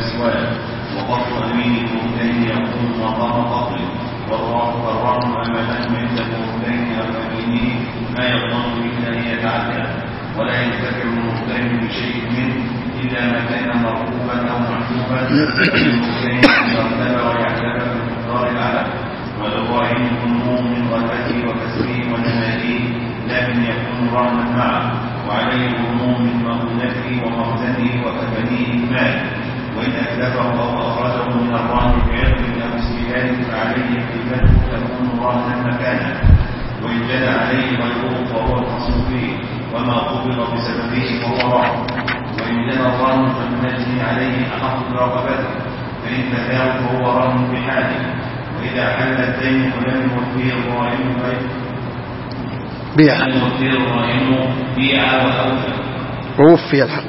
سواه، وقبض أمين المرتين يقوم مقام قبضه، والرهن أمامه عند المرتين أو أمينه ما يضمن به أن يتعدى، ولا ينتفع المرتين بشيء منه إلا ما كان مرغوبا أو محجوبا فالمرتين يرتبى ويعتبر بالمقدار الأعلى، والراهن منه من غلبته وكسره ونمائه لكن يكون رهنا معه، وعليه الهموم من مؤونته ومخزنه وكفنيه المال، وإن أتلفه أو أخرجه من الرهن بعرض أو استهلاك فعليه قيمته تكون رهنا مكانه، وإن جنى عليه غيره فهو الخصم فيه، وما قبض بسببه فهو رهن، وإن جنى الرهن فالمجني عليه أحق برقبته، فإن تفاه فهو رهن بحاله، وإذا حل الدين ولم يوفيه الراهن بيع ووفي الحق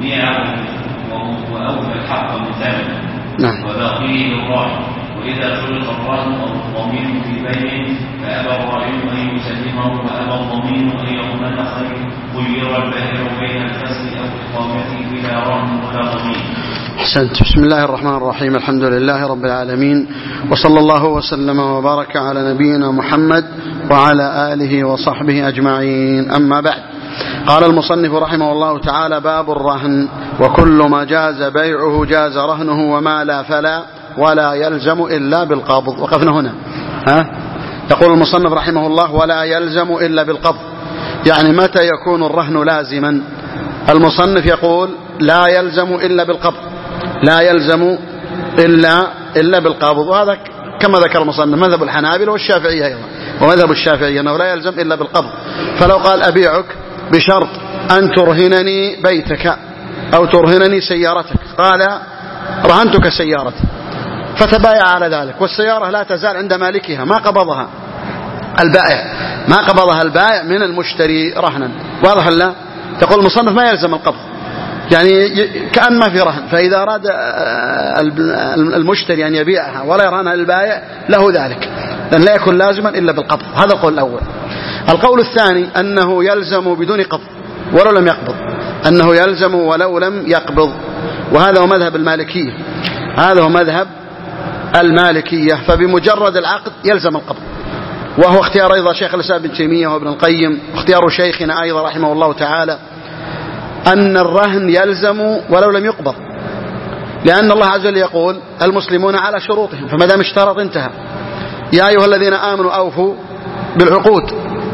وأوفى الحق مثالا. نعم. وباقيه الراهن، وإذا شرط الرهن أو الضمين في بيع فأبى الراهن أن يسلمه وأبى الضمين أن يضمن خير البائع بين الفسخ أو إقامته بلا رهن ولا ضمين. أحسنت. بسم الله الرحمن الرحيم. الحمد لله رب العالمين، وصلى الله وسلم وبارك على نبينا محمد وعلى آله وصحبه أجمعين. أما بعد، قال المصنف رحمه الله تعالى: باب الرهن: وكل ما جاز بيعه جاز رهنه، وما لا فلا، ولا يلزم إلا بالقبض. وقفنا هنا. يقول المصنف رحمه الله: ولا يلزم إلا بالقبض، يعني متى يكون الرهن لازما؟ المصنف يقول: لا يلزم إلا بالقبض، لا يلزم إلا بالقبض. وهذا كما ذكر المصنف مذهب الحنابلة والشافعية أيضا، ومذهب الشافعية أنه لا يلزم إلا بالقبض. فلو قال: أبيعك بشرط أن ترهنني بيتك أو ترهنني سيارتك، قال: رهنتك سيارتي، فتبايع على ذلك، والسيارة لا تزال عند مالكها، ما قبضها البائع من المشتري رهنا. واضح لا؟ تقول المصنف: ما يلزم القبض، يعني كأن ما في رهن، فإذا أراد المشتري أن يبيعها ولا يرهنها للبائع له ذلك، لأن لا يكون لازما إلا بالقبض. هذا القول الأول. القول الثاني أنه يلزم بدون قبض ولو لم يقبض، أنه يلزم ولو لم يقبض، وهذا هو مذهب المالكية، فبمجرد العقد يلزم القبض، وهو اختيار أيضا شيخ الإسلام ابن تيمية وابن القيم، واختيار شيخنا أيضا رحمه الله تعالى، أن الرهن يلزم ولو لم يقبض، لأن الله عز وجل يقول: المسلمون على شروطهم، فما دام اشترط انتهى. يا أيها الذين آمنوا أوفوا بالعقود.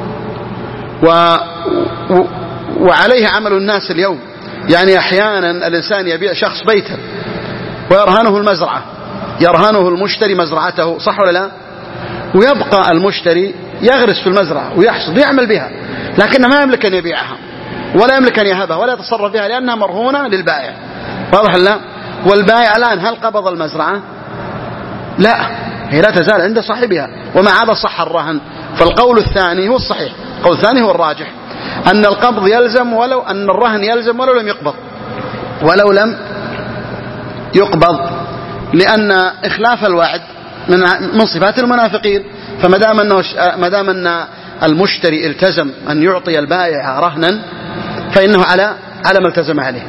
وعليه عمل الناس اليوم، يعني أحيانا الإنسان يبيع شخص بيتا ويرهنه المزرعة، يرهنه المشتري مزرعته، صح ولا لا؟ ويبقى المشتري يغرس في المزرعة ويحصد ويعمل بها، لكنه ما يملك أن يبيعها ولا يملك أن يهبها ولا يتصرف بها، لأنها مرهونة للبائع. واضح لا؟ والبائع الآن هل قبض المزرعة؟ لا، هي لا تزال عند صاحبها، ومع هذا صح الرهن. فالقول الثاني هو الصحيح، القول الثاني هو الراجح، أن القبض يلزم ولو أن الرهن يلزم ولو لم يقبض، لأن إخلاف الوعد من صفات المنافقين. فما دام أن المشتري التزم أن يعطي البائع رهنا، فإنه على ما التزم عليه،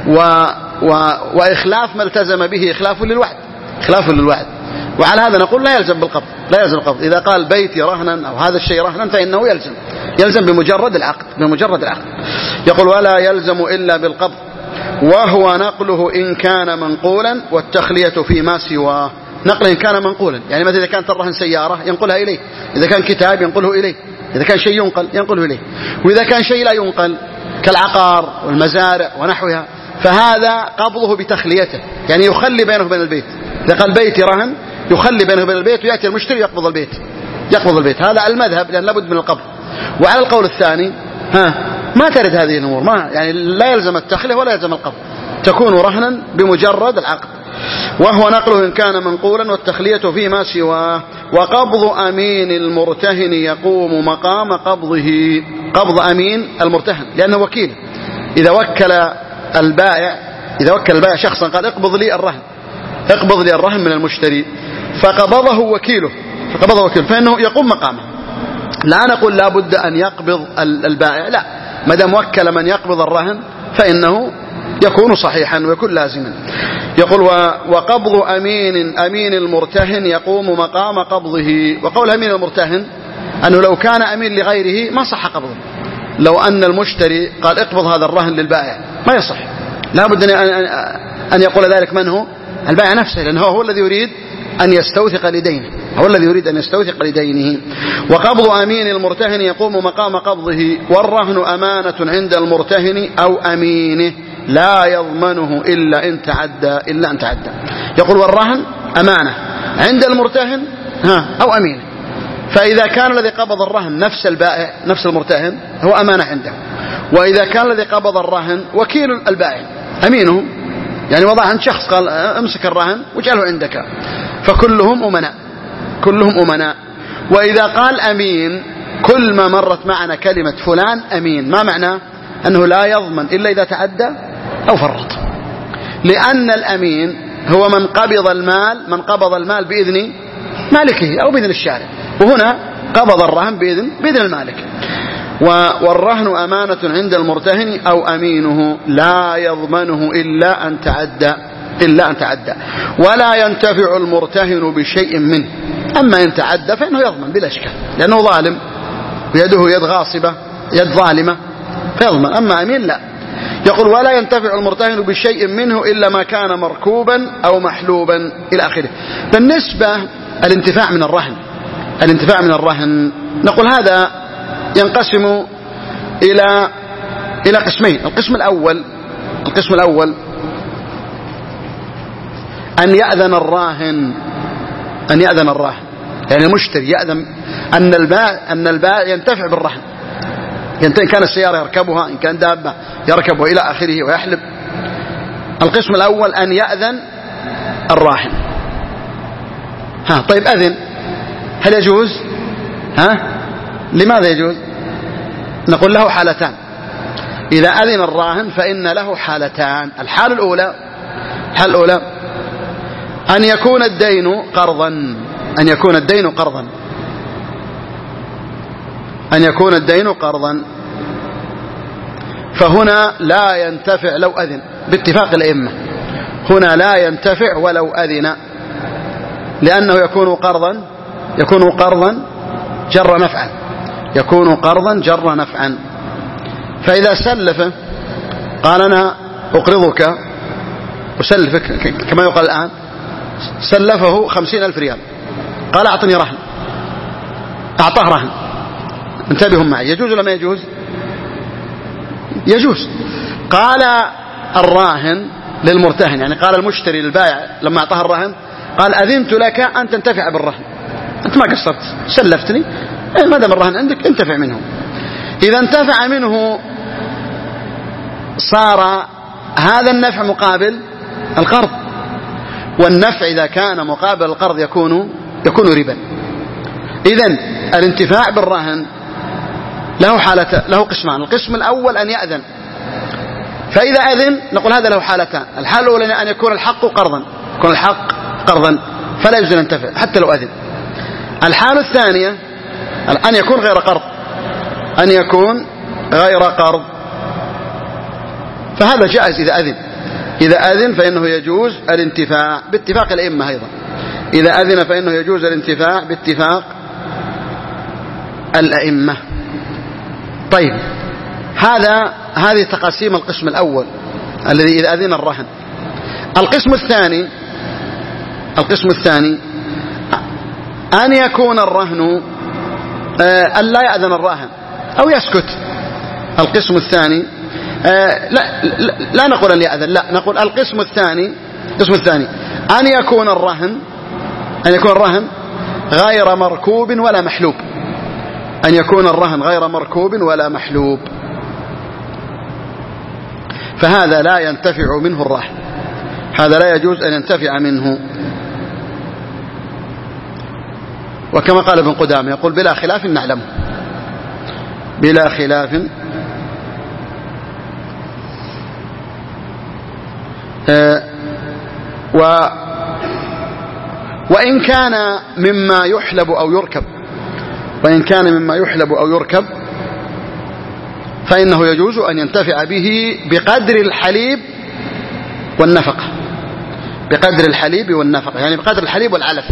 وإخلاف ما التزم به إخلاف للوعد. وعلى هذا نقول لا يلزم بالقبض. إذا قال بيتي رهنا أو هذا الشيء رهنا فإنه يلزم بمجرد العقد. يقول: ولا يلزم إلا بالقبض، وهو نقله إن كان منقولا، والتخلية فيما سواه. نقله إن كان منقولا، يعني مثلا إذا كانت الرهن سيارة ينقلها إليه، إذا كان كتاب ينقله إليه، إذا كان شيء ينقل ينقله إليه، وإذا كان شيء لا ينقل كالعقار والمزارع ونحوها فهذا قبضه بتخليته، يعني يخلي بينه وبين البيت. إذا قال بيتي رهن يخلي بينه وبين البيت، ويأتي المشتري يقبض البيت. هذا المذهب، لأن لابد من القبض. وعلى القول الثاني ما ترد هذه الأمور، يعني لا يلزم التخلية ولا يلزم القبض، تكون رهنا بمجرد العقد. وهو نقله إن كان منقولا، والتخلية فيما سواه. وقبض أمين المرتهن يقوم مقام قبض أمين المرتهن، لأنه وكيل. إذا وكل البائع شخصا قال: اقبض لي الرهن من المشتري، فقبضه وكيله، فإنه يقوم مقامه. لا نقول لا بد أن يقبض البائع، لا، ما دام وكل من يقبض الرهن فإنه يكون صحيحا ويكون لازما. يقول وقبض أمين المرتهن يقوم مقام قبضه. وقول أمين المرتهن أنه لو كان أمين لغيره ما صح قبضه. لو أن المشتري قال اقبض هذا الرهن للبائع ما يصح، لا بد أن يقول ذلك من هو؟ البائع نفسه، لأنه هو الذي يريد أن يستوثق لدينه، هو الذي يريد أن يستوثق لدينه. وقبض أمين المرتهن يقوم مقام قبضه، والرهن أمانة عند المرتهن أو أمينه لا يضمنه إلا أن تعدى. يقول والرهن أمانة عند المرتهن أو أمينه، فإذا كان الذي قبض الرهن نفس البائع نفس المرتهن هو أمانة عنده، وإذا كان الذي قبض الرهن وكيل البائع أمينه، يعني وضع عند شخص قال امسك الرهن واجعله عندك، فكلهم أمناء. وإذا قال أمين كل ما مرت معنا كلمة فلان أمين، ما معنى؟ أنه لا يضمن إلا إذا تعدى أو فرط، لأن الأمين هو من قبض المال بإذن مالكه أو بإذن الشارع، وهنا قبض الرهن بإذن المالك. والرهن أمانة عند المرتهن أو أمينه لا يضمنه إلا أن تعدى ولا ينتفع المرتهن بشيء منه. أما إن تعدى فإنه يضمن بلا إشكال، لأنه ظالم ويده يد غاصبة يد ظالمة فيضمن، أما أمين لا. يقول ولا ينتفع المرتهن بشيء منه إلا ما كان مركوبا أو محلوبا إلى آخره. بالنسبة الانتفاع من الرهن نقول هذا ينقسم إلى قسمين. القسم الأول أن يأذن الراهن، يعني المشتري يأذن أن البائع ينتفع بالرهن، إن كان السيارة يركبها، إن كان دابة يركبها إلى آخره ويحلب. القسم الأول أن يأذن الراهن. طيب أذن، هل يجوز؟ لماذا يجوز؟ نقول له حالتان. إذا أذن الراهن فإن له حالتان. الحالة الأولى أن يكون الدين قرضا، فهنا لا ينتفع لو أذن باتفاق الأئمة، هنا لا ينتفع ولو أذن، لأنه يكون قرضا جر نفعا. فإذا سلف قال أنا أقرضك وسلفك كما يقال الآن، سلفه 50,000 ريال، قال أعطني رهن، أعطاه رهن. انتبهوا معي، يجوز ولا ما يجوز؟ يجوز. قال الراهن للمرتهن، يعني قال المشتري للبائع لما أعطاه الرهن قال أذنت لك أن تنتفع بالرهن، أنت ما قصرت سلفتني، ما دام الرهن عندك انتفع منه. إذا انتفع منه صار هذا النفع مقابل القرض، والنفع إذا كان مقابل القرض يكون ربا. إذن الانتفاع بالرهن له قسمان. القسم الأول أن يأذن، فإذا أذن نقول هذا له حالتان. الحالة الأولى أن يكون الحق قرضا فلا يجوز أن ينتفع حتى لو أذن. الحالة الثانية أن يكون غير قرض، فهذا جائز إذا أذن فإنه يجوز الانتفاع باتفاق الأئمة أيضا. إذا أذن فإنه يجوز الانتفاع باتفاق الأئمة. طيب، هذه تقاسيم القسم الأول الذي إذا أذن الرهن. القسم الثاني أن يكون الرهن أن لا يأذن الراهن أو يسكت. القسم الثاني لا نقول أن يأذن، لا نقول القسم الثاني أن يكون الرهن غير مركوب ولا محلوب، أن يكون الرهن غير مركوب ولا محلوب، فهذا لا ينتفع منه الراهن، هذا لا يجوز أن ينتفع منه. وكما قال ابن قدامة يقول بلا خلاف نعلمه، بلا خلاف وإن كان مما يحلب أو يركب فإنه يجوز أن ينتفع به بقدر الحليب والنفقة، بقدر الحليب والنفقة، يعني بقدر الحليب والعلف،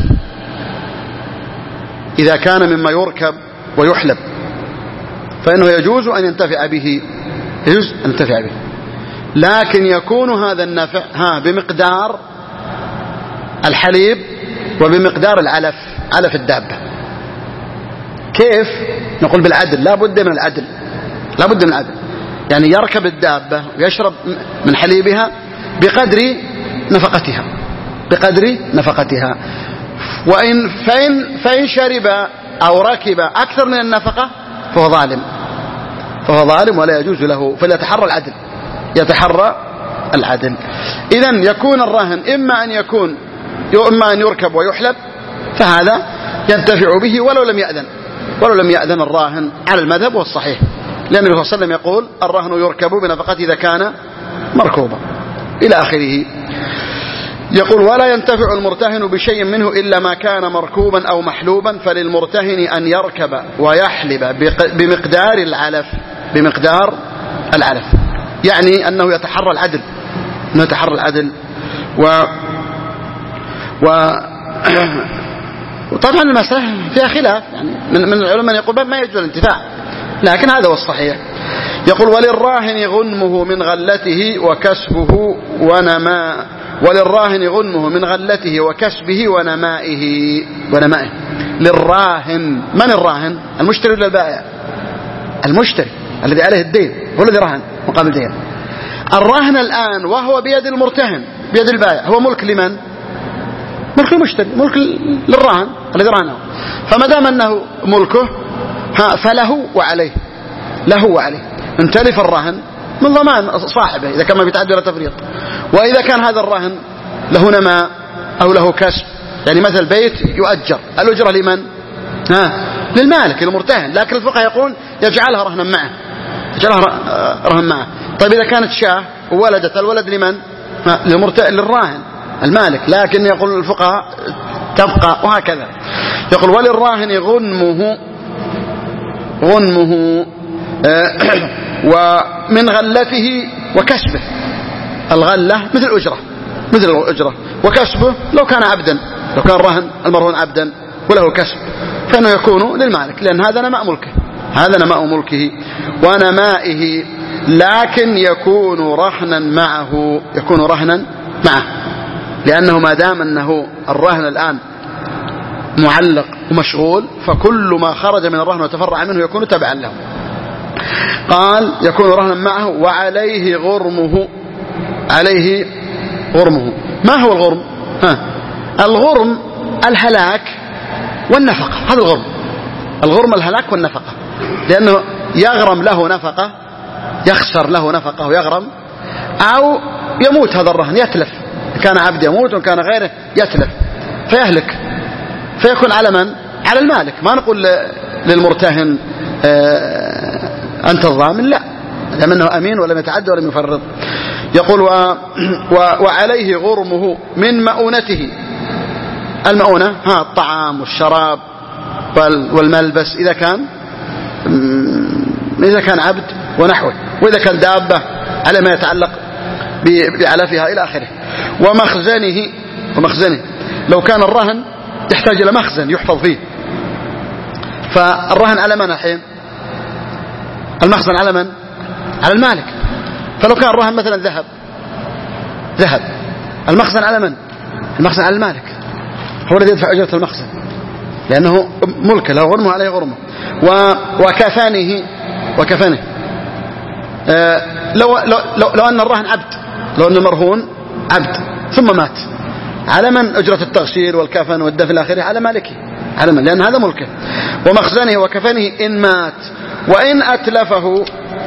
إذا كان مما يركب ويحلب فإنه يجوز أن ينتفع به، يجوز أن ينتفع به، لكن يكون هذا النفع بمقدار الحليب وبمقدار العلف، علف الدابة. كيف؟ نقول بالعدل، لا بد من العدل، لا بد من العدل، يعني يركب الدابة ويشرب من حليبها بقدر نفقتها، بقدر نفقتها. فإن شرب أو ركب أكثر من النفقة فهو ظالم، فهو ظالم ولا يجوز له، فليتحرى العدل، يتحرى العدل. إذن يكون الرهن إما أن يركب ويحلب، فهذا ينتفع به ولو لم يأذن الراهن على المذهب والصحيح، لأن النبي صلى الله عليه وسلم يقول الرهن يركب بنفقته إذا كان مركوبا إلى آخره. يقول ولا ينتفع المرتهن بشيء منه إلا ما كان مركوبا أو محلوبا، فللمرتهن أن يركب ويحلب بمقدار العلف، بمقدار العلف، يعني أنه يتحرى العدل، أنه يتحرى العدل. وطبعا المسألة فيها خلاف، يعني من العلماء يقول ما يجوز الانتفاع، لكن هذا هو الصحيح. يقول وللراهن غنمه من غلته وكسبه وللراهن غنمه من غلته وكسبه ونمائه. للراهن، من الراهن؟ المشتري ولا البائع؟ المشتري الذي عليه الدين هو الذي رهن مقابل دين. الرهن الآن وهو بيد المرتهن بيد البائع هو ملك لمن؟ ملك المشتري، ملك للراهن الذي رهنه، فما دام أنه ملكه فله وعليه، له وعليه. ان تلف الرهن من ضمان صاحبه إذا كان ما بيتعدى ولا تفريط. وإذا كان هذا الرهن له نماء أو له كسب، يعني مثل بيت يؤجر، الأجرة لمن؟ للمالك المرتهن، لكن الفقهاء يقول يجعلها رهنا معه، يجعلها رهن معه. طيب إذا كانت شاه وولدت، الولد لمن؟ للراهن المالك، لكن يقول الفقهاء تبقى، وهكذا. يقول وللراهن غنمه ومن غلته وكسبه. الغلة مثل الأجرة، وكسبه لو كان عبدا، لو كان الرهن المرهون عبدا وله كسب فإنه يكون للمالك، لأن هذا نماء ملكه، هذا نماء ملكه ونمائه، لكن يكون رهنا معه، يكون رهنا معه، لأنه ما دام أنه الرهن الآن معلق ومشغول، فكل ما خرج من الرهن وتفرع منه يكون تبعا له. قال يكون رهنا معه وعليه غرمه. عليه غرمه. ما هو الغرم؟ الغرم الهلاك والنفقة، هذا الغرم. الغرم الهلاك والنفقة، لأنه يغرم له نفقة، يخسر له نفقة ويغرم، أو يموت هذا الرهن، يتلف، كان عبد يموت وكان غيره يتلف فيهلك، فيكون على من؟ على المالك. ما نقول للمرتهن أنت الضامن، لا، لأنه أنه أمين ولم يتعدى ولم يفرط. يقول وعليه غرمه من مؤونته. المؤونة الطعام والشراب والملبس إذا كان عبد ونحوه، وإذا كان دابة على ما يتعلق بعلفها إلى آخره. ومخزنه لو كان الرهن يحتاج إلى مخزن يحفظ فيه، فالرهن على من الحين؟ المخزن على من؟ على المالك. فلو كان الرهن مثلا ذهب، المخزن على من؟ المخزن على المالك، هو الذي يدفع أجرة المخزن لأنه ملك له غرمه عليه غرمه. وكفانه لو أن الرهن عبد، لو أن المرهون عبد ثم مات، على من أجرة التغسيل والكفن والدفن الآخرة؟ على مالكه، على من؟ لأن هذا ملكه. ومخزنه وكفنه إن مات، وإن أتلفه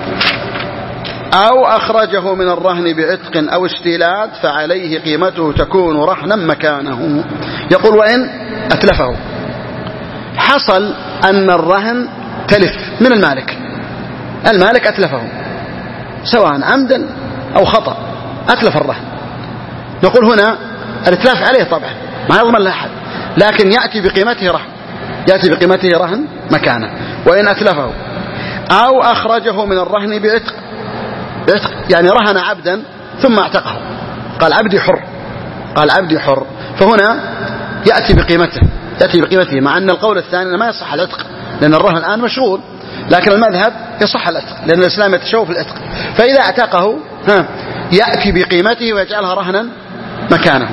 أو أخرجه من الرهن بعتق أو استيلاد فعليه قيمته تكون رهنا مكانه. يقول وإن أتلفه، حصل أن الرهن تلف من المالك أتلفه سواء عمدا أو خطأ، أتلف الرهن، نقول هنا الاتلاف عليه طبعا ما يضمن له أحد، لكن يأتي بقيمته رهن مكانه. وإن أتلفه أو أخرجه من الرهن بعتق، يعني رهن عبدا ثم اعتقه، قال عبدي حر، قال عبدي حر، فهنا يأتي بقيمته، مع أن القول الثاني ما يصح العتق لأن الرهن الآن مشغول، لكن المذهب يصح العتق لأن الإسلام يتشوف العتق. فإذا اعتقه يأتي بقيمته ويجعلها رهنا مكانه.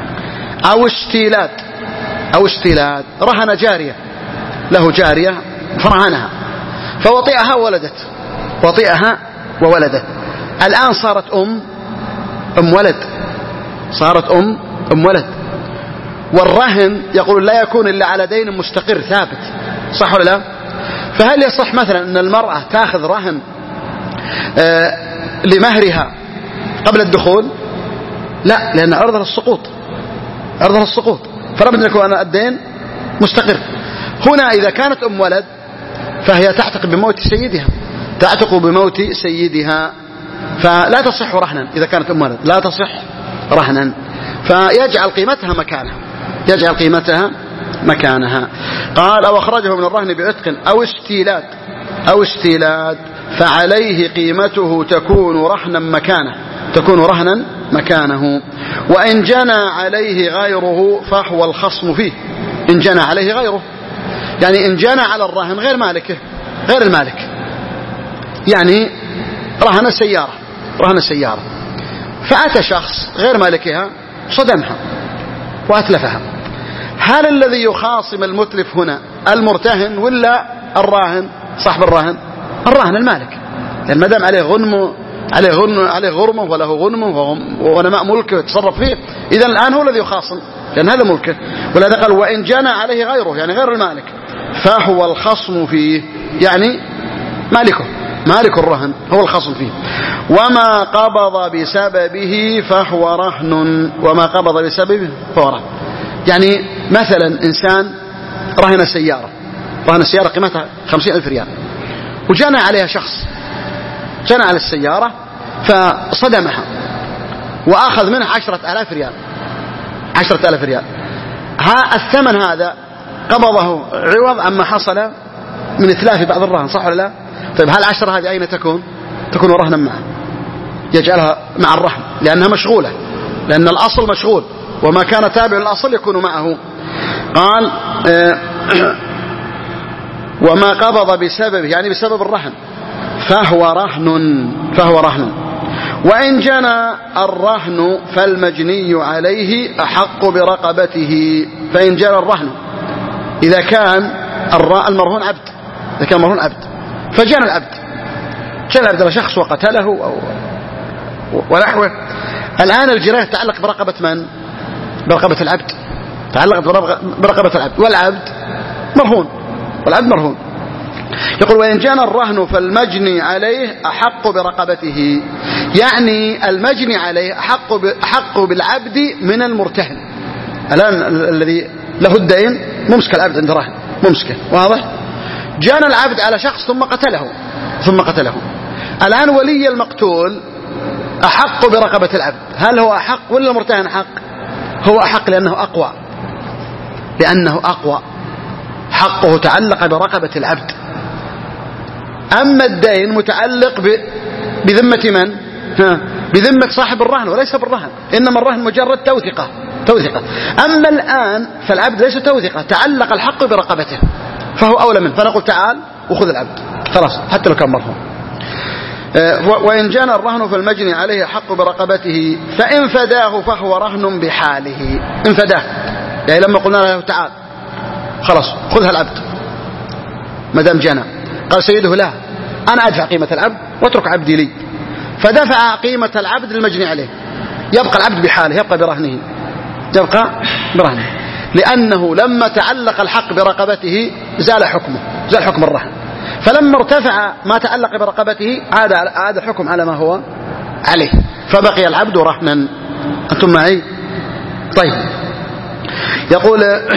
أو استيلاد، رهن جارية، له جارية فرهنها فوطئها وولدت، الآن صارت أم ولد، والرهن يقول لا يكون إلا على دين مستقر ثابت، صح ولا لا؟ فهل يصح مثلا أن المرأة تأخذ رهن لمهرها قبل الدخول؟ لا، لأن عرضها السقوط، فلابد أن يكون الدين مستقر. هنا إذا كانت أم ولد فهي تعتق بموت سيدها، فلا تصح رهنا. إذا كانت أم ولد لا تصح رهنا، فيجعل قيمتها مكانها. قال أو أخرجه من الرهن بعتق أو استيلاد فعليه قيمته تكون رهنا مكانه. وإن جنى عليه غيره فهو الخصم فيه. إن جنى عليه غيره يعني إن جنى على الرهن غير المالك، يعني رهن السيارة فأتى شخص غير مالكها صدمها وأتلفها، هل الذي يخاصم المتلف هنا المرتهن ولا الراهن صاحب الرهن؟ الراهن المالك، لأن ما دام عليه غرمه وله غنمه ونماء ملكه يتصرف فيه، إذا الآن هو الذي يخاصم لأن هذا ملكه. ولهذا قال وإن جنى عليه غيره يعني غير المالك فهو الخصم فيه، يعني مالك الرهن هو الخصم فيه. وما قبض بسببه فهو رهن. يعني مثلا إنسان رهن السيارة قيمتها 50,000 ريال، وجنى عليها شخص جنى على السيارة فصدمها وأخذ منها 10,000 ريال. الثمن هذا قبضه عوض عما حصل من إتلاف بعض الرهن، صح ولا لا؟ طيب هل 10 هذه أين تكون رهنا معه؟ يجعلها مع الرهن لأنها مشغولة، لأن الأصل مشغول وما كان تابع للأصل يكون معه. قال وما قبض بسببه يعني بسبب الرهن فهو رهن. وإن جنى الرهن فالمجني عليه أحق برقبته. فإن جنى الرهن إذا كان المرهون عبد، فجنى العبد على شخص وقتله ونحوه، الآن الجناية تعلق برقبة من؟ برقبة العبد، والعبد مرهون. يقول وإن جنى الرهن فالمجني عليه أحق برقبته، يعني المجني عليه أحق بالعبد من المرتهن. الآن الذي له الدين ممسك العبد عند رهن، واضح؟ جنى العبد على شخص ثم قتله. الآن ولي المقتول أحق برقبة العبد، هل هو أحق ولا المرتهن أحق؟ هو أحق لأنه أقوى، حقه تعلق برقبة العبد. أما الدين متعلق بذمة من؟ بذمة صاحب الرهن وليس بالرهن، إنما الرهن مجرد توثقة. أما الآن فالعبد ليس توثقة، تعلق الحق برقبته فهو أولى منه، فنقول تعال وخذ العبد خلاص حتى لو كان مرهون. وإن جنى الرهن فالمجني عليه حق برقبته، فإن فداه فهو رهن بحاله. إن فداه يعني لما قلنا له تعال خلاص خذها العبد ما دام جنى، قال سيده لا، أنا أدفع قيمة العبد واترك عبدي لي، فدفع قيمة العبد للمجني عليه، يبقى العبد بحاله، يبقى برهنه، لأنه لما تعلق الحق برقبته زال حكم الرهن، فلما ارتفع ما تعلق برقبته عاد الحكم على ما هو عليه، فبقي العبد رهنا. أنتم معي؟ طيب يقول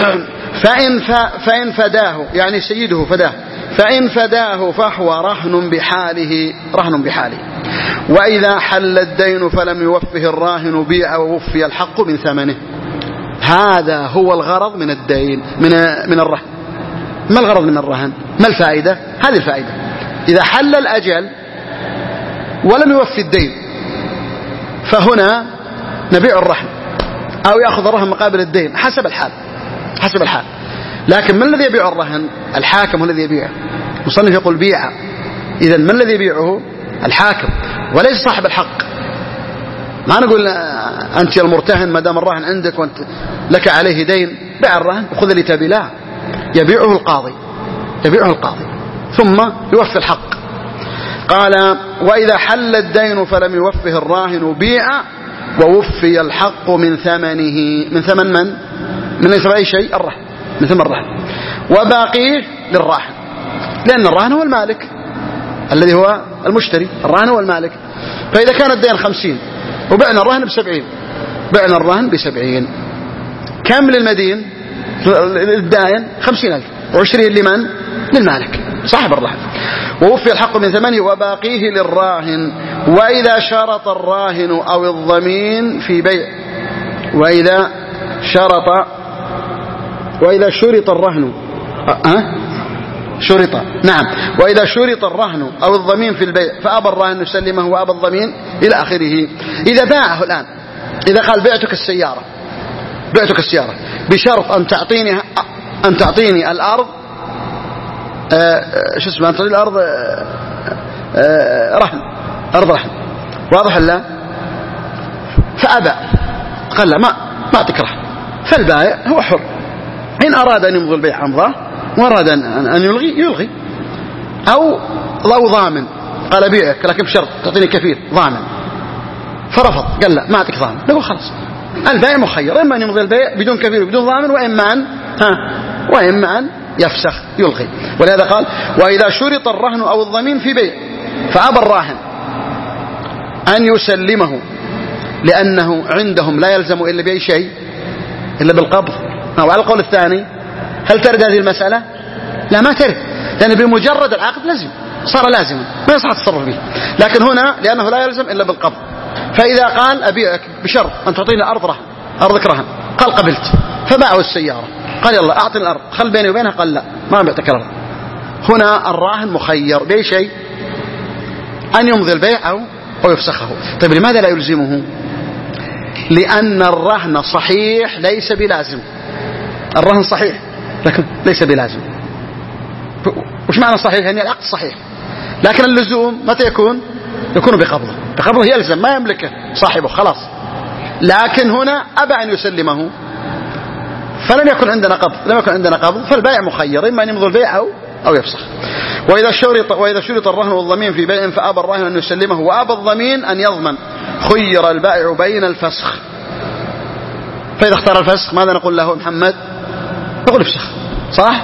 فإن فداه يعني سيده فداه، فإن فداه فهو رهن بحاله. وإذا حل الدين فلم يوفه الراهن بيع ووفي الحق من ثمنه. هذا هو الغرض من الدين من الرهن. ما الغرض من الرهن؟ ما الفائدة؟ هذه الفائدة، إذا حل الأجل ولم يوفي الدين فهنا نبيع الرهن أو يأخذ الرهن مقابل الدين حسب الحال، حسب الحال. لكن من الذي يبيع الرهن؟ الحاكم هو الذي يبيعه. المصنف يقول بيع، إذن من الذي يبيعه؟ الحاكم وليس صاحب الحق. ما نقول أنت المرتهن ما دام الرهن عندك وأنت لك عليه دين بيع الرهن وخذ اللي تبي، لا، يبيعه القاضي، يبيعه القاضي ثم يوفي الحق. قال وإذا حل الدين فلم يوفه الراهن بيع ووفي الحق من ثمنه، من ثمن من ليس أي شيء الرهن، من ثمن الرهن، وباقيه للراهن، لأن الراهن هو المالك الذي هو المشتري، الراهن هو المالك. فإذا كان الدين 50 وبعنا الرهن ب70، بعنا الرهن ب70، كم للمدين الدائن؟ 50,000، و20 لمن؟ للمالك صاحب الرهن. ووفي الحق من ثمنه وباقيه للراهن. وإذا شرط الراهن أو الضمين في بيع، وإذا شرط الرهن شرط، نعم، وإذا شرط الرهن أو الضمين في البيع فأبى الراهن يسلمه وأبى الضمين إلى آخره. إذا باعه الآن، إذا قال بعتك السيارة، بعتك السيارة بشرط أن تعطيني الأرض، شو اسمه، أن تعطيني الأرض رهن، أرض رهن، واضح لا؟ فأبى، قال لا، ما أعطيك رهن. فالبائع هو حر، إن أراد أن يمضي البيع أمضاه، وأراد أن يلغي. أو ضامن، قال بيعك لكن بشرط تعطيني كفيل ضامن، فرفض، قال لا ما أعطيك ضامن، نقول خلاص البائع مخير، إما أن يمضي البيع بدون كفيل وبدون ضامن، وإما أن يفسخ يلغي. ولهذا قال وإذا شرط الرهن أو الضمين في بيع فأبى الراهن أن يسلمه، لأنه عندهم لا يلزم إلا بأي شيء إلا بالقبض. وعلى القول الثاني هل ترد هذه المسألة؟ لا، ما ترد، لأن بمجرد العقد لازم، صار لازما، ما يصح التصرف به. لكن هنا لأنه لا يلزم إلا بالقبض، فإذا قال أبيعك بشرط أن تعطيني أرض رهن، أرضك رهن، قال قبلت، فباعوا السيارة، قال يلا أعطني الأرض، خل بيني وبينها، قال لا ما بعتك الأرض. هنا الراهن مخير بأي شيء، أن يمضي البيع أو يفسخه. طيب لماذا لا يلزمه؟ لأن الرهن صحيح ليس بلازم، الرهن صحيح لكن ليس بلازم. وش معنى صحيح؟ يعني العقد صحيح، لكن اللزوم متى يكون بقبضه، بقبضه يلزم، ما يملكه صاحبه خلاص. لكن هنا أبى أن يسلمه، فلم يكن عندنا قبض، لم يكن عندنا قبض، فالبائع مخير، إما أن يمضي البيع أو يفسخ. وإذا شرط الرهن والضمين في بيع فأبى الراهن أن يسلمه وأبى الضمين أن يضمن، خير البائع بين الفسخ. فإذا اختار الفسخ ماذا نقول له محمد؟ نقول افسخ، صح؟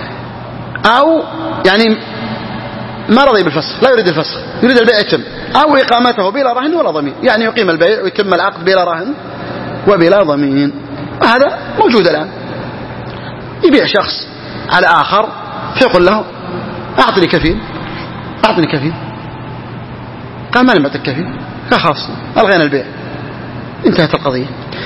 أو يعني ما رضي بالفسخ، لا يريد الفسخ، يريد البيع يتم، أو إقامته بلا رهن ولا ضمين، يعني يقيم البيع ويتم العقد بلا رهن وبلا ضمين. وهذا موجود الآن، يبيع شخص على آخر فيقول له أعطني كفيل، أعطني كفيل، قال ما نبعت الكفيل، خلاص ألغينا البيع، انتهت القضية.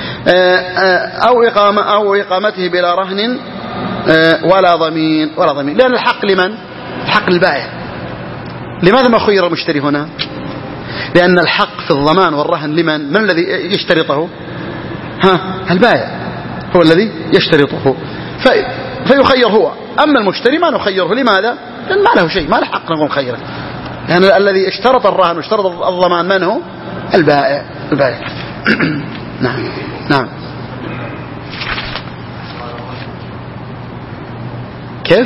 أو إقامته بلا رهن ولا ضمين، لأن الحق لمن؟ الحق للبائع. لماذا ما خير المشتري هنا؟ لأن الحق في الضمان والرهن لمن؟ من الذي يشترطه؟ البائع هو الذي يشترطه، فيخير هو. أما المشتري ما نخيره، لماذا؟ لأن ما له شيء، ما له حق نقول خيره، لأن يعني الذي اشترط الرهن واشترط الضمان من هو؟ البائع. نعم. كيف؟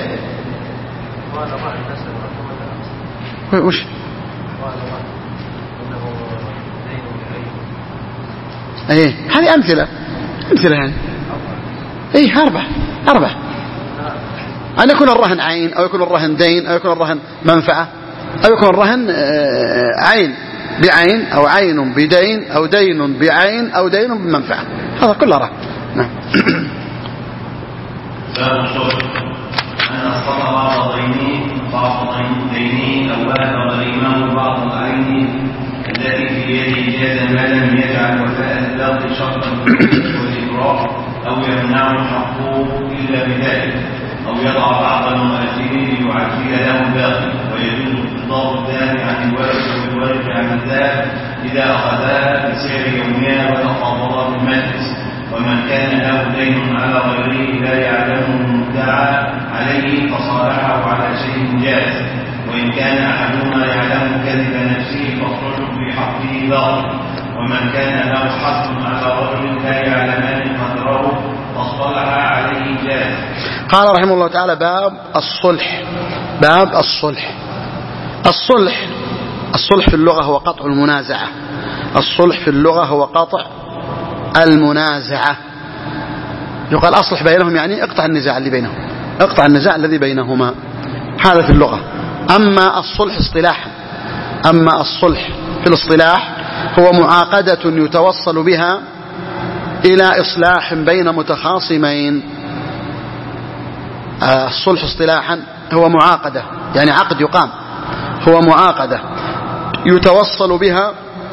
وش؟ ايه هذه أمثلة يعني ايه أربع أن يكون الرهن عين، أو يكون الرهن دين، أو يكون الرهن منفعة، أو يكون الرهن عين بعين، أو عين بدين، أو دين بعين، أو دين بمنفعة، هذا كله رهن. نعم. باب الشرط أن أسقط بعض دينه أو بلغ غريمه بعض العين التي في يده جاز ما لم يجعل وفاء الباقي شرطا والإكراه، أو يمنع حقه إلا بذلك، أو يضع بعض المؤثرين ليعجل له الباقي، ويجوز إصدار الدافع عن الوارث والوارث عن والكذاب إذا أخذا بسعر يومها وتفاضلا بالمجلس. ومن كان له دين على غيره لا يعلم المدعى عليه فصالحه على شيء جائز. وإن كان أحدهما يعلم كذب نفسه فالصلح في حقه باطل. ومن كان له حق على رجل لا يعلمان قدره فاصطلح عليه جائز. قال رحمه الله تعالى: باب الصلح. باب الصلح. الصلح في اللغة هو قطع المنازعة. الصلح في اللغة هو قطع المنازعة. يقال أصلح بينهم يعني اقطع النزاع اللي بينهم، اقطع النزاع الذي بينهما، هذا في اللغة. أما الصلح اصطلاحا، أما الصلح في الاصطلاح هو معاقدة يتوصل بها إلى إصلاح بين متخاصمين. الصلح اصطلاحا هو معاقدة، يعني عقد يقام، هو معاقدة يتوصل بها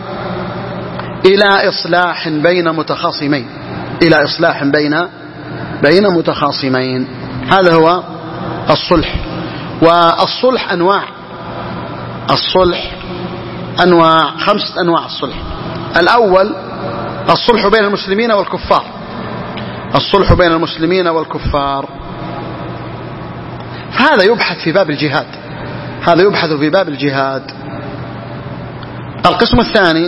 إلى إصلاح بين متخاصمين، إلى إصلاح بين متخاصمين. هذا هو الصلح. والصلح أنواع. الصلح أنواع، 5 أنواع الصلح. الأول الصلح بين المسلمين والكفار. الصلح بين المسلمين والكفار هذا يبحث في باب الجهاد، هذا يبحث في باب الجهاد. القسم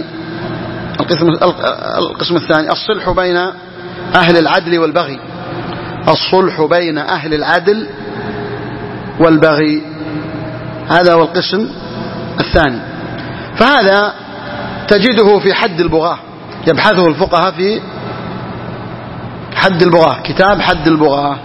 الثاني الصلح بين أهل العدل والبغي. الصلح بين أهل العدل والبغي، هذا هو القسم الثاني. فهذا تجده في حد البغاة، يبحثه الفقهاء في حد البغاة، كتاب حد البغاة.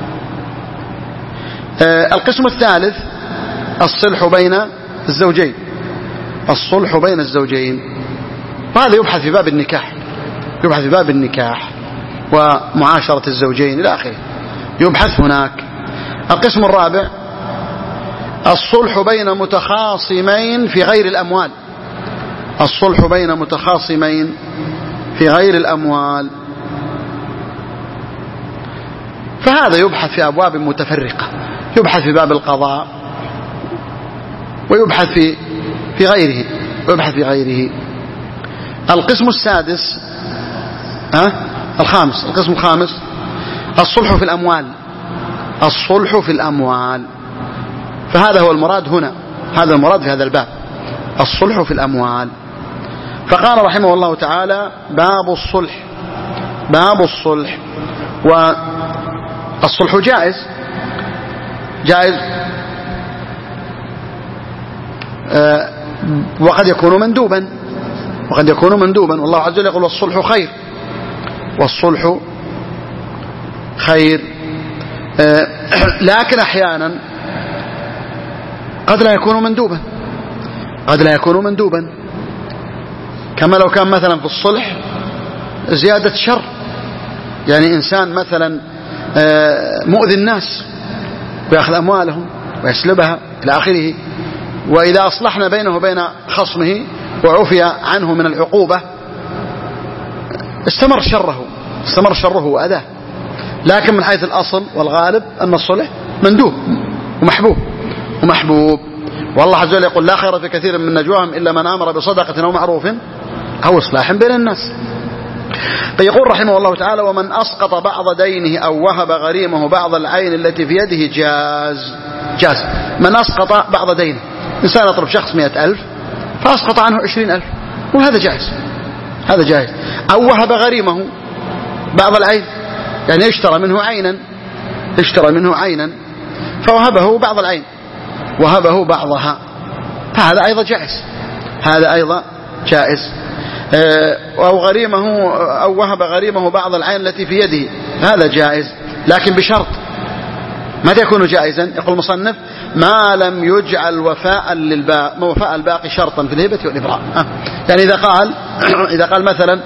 القسم الثالث الصلح بين الزوجين. الصلح بين الزوجين، وهذا يبحث في باب النكاح، يبحث في باب النكاح ومعاشرة الزوجين إلى آخره، يبحث هناك. القسم الرابع الصلح بين متخاصمين في غير الأموال. الصلح بين متخاصمين في غير الأموال، فهذا يبحث في أبواب متفرقة، يبحث في باب القضاء ويبحث في غيره، ويبحث في غيره. القسم السادس القسم الخامس الصلح في الأموال. الصلح في الأموال، فهذا هو المراد هنا، هذا المراد في هذا الباب، الصلح في الأموال. فقال رحمه الله تعالى: باب الصلح. باب الصلح. والصلح جائز، جائز وقد يكون مندوبا، وقد يكون مندوبا. والله عز وجل يقول: والصلح خير، والصلح خير. لكن أحيانا قد لا يكون مندوبا، قد لا يكون مندوبا، كما لو كان مثلا في الصلح زيادة شر، يعني إنسان مثلا مؤذي الناس ويأخذ أموالهم ويسلبها إلى آخره، وإذا أصلحنا بينه وبين خصمه وعفي عنه من العقوبة استمر شره وأذاه. لكن من حيث الأصل والغالب أن الصلح مندوب ومحبوب. والله عز وجل يقول: لا خير في كثير من نجواهم إلا من أمر بصدقة أو معروف أو إصلاح بين الناس. فيقول رحمه الله تعالى: ومن أسقط بعض دينه أو وهب غريمه بعض العين التي في يده جاز. من أسقط بعض دينه، إنسان يطلب شخص 100,000 فأسقط عنه 20,000، وهذا جائز، هذا جائز. أو وهب غريمه بعض العين، يعني اشترى منه عينا فوهبه بعض العين، وهبه بعضها، فهذا أيضا جائز، هذا أيضا جائز. أو وهب غريمه بعض العين التي في يده، هذا جائز، لكن بشرط. متى يكون جائزا؟ يقول المصنف: ما لم يجعل وفاء الباقي شرطا في الهبة والإبراء. يعني إذا قال مثلا